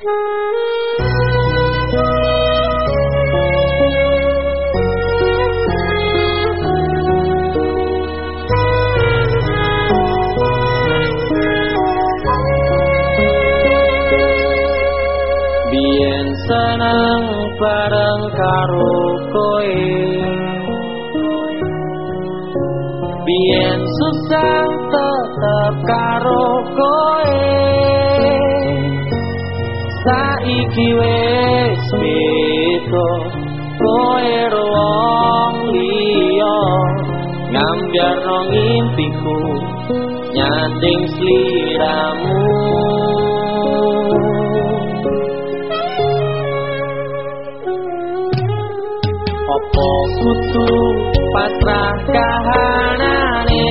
Biyen seneng bareng karo koe, biyen susah tetep karo koe. Saiki wis beda, koe wong liya, ngambyarno ngimpiku nyanding sliramu. Opo kudu pasrah kahanane,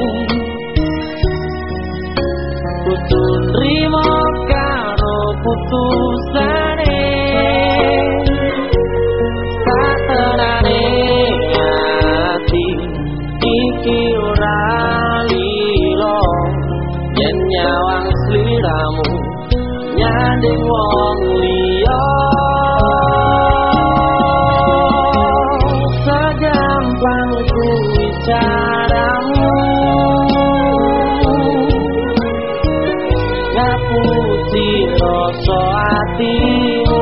kudu nrimo karo putusane. Satenane ati iki ora lilo, yen nyawang sliramu nyanding wong liya. Caramu ngapusi rasa atimu,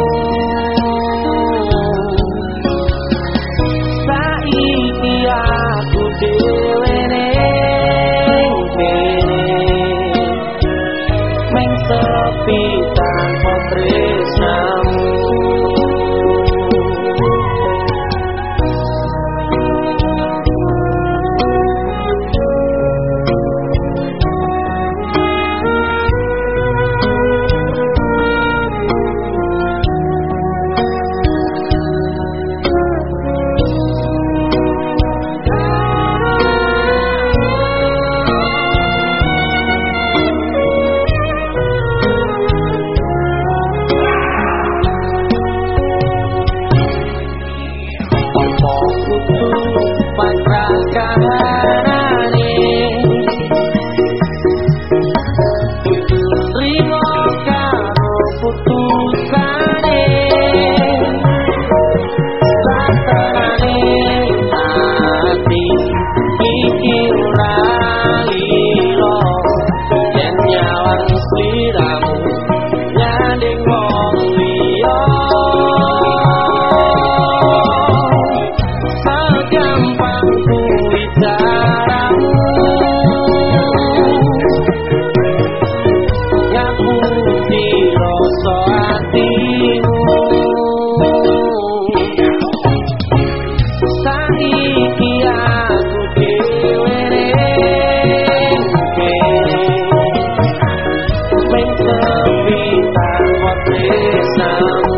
saiki aku dhewe ning kene mung sepi tanpa tresnamu. Now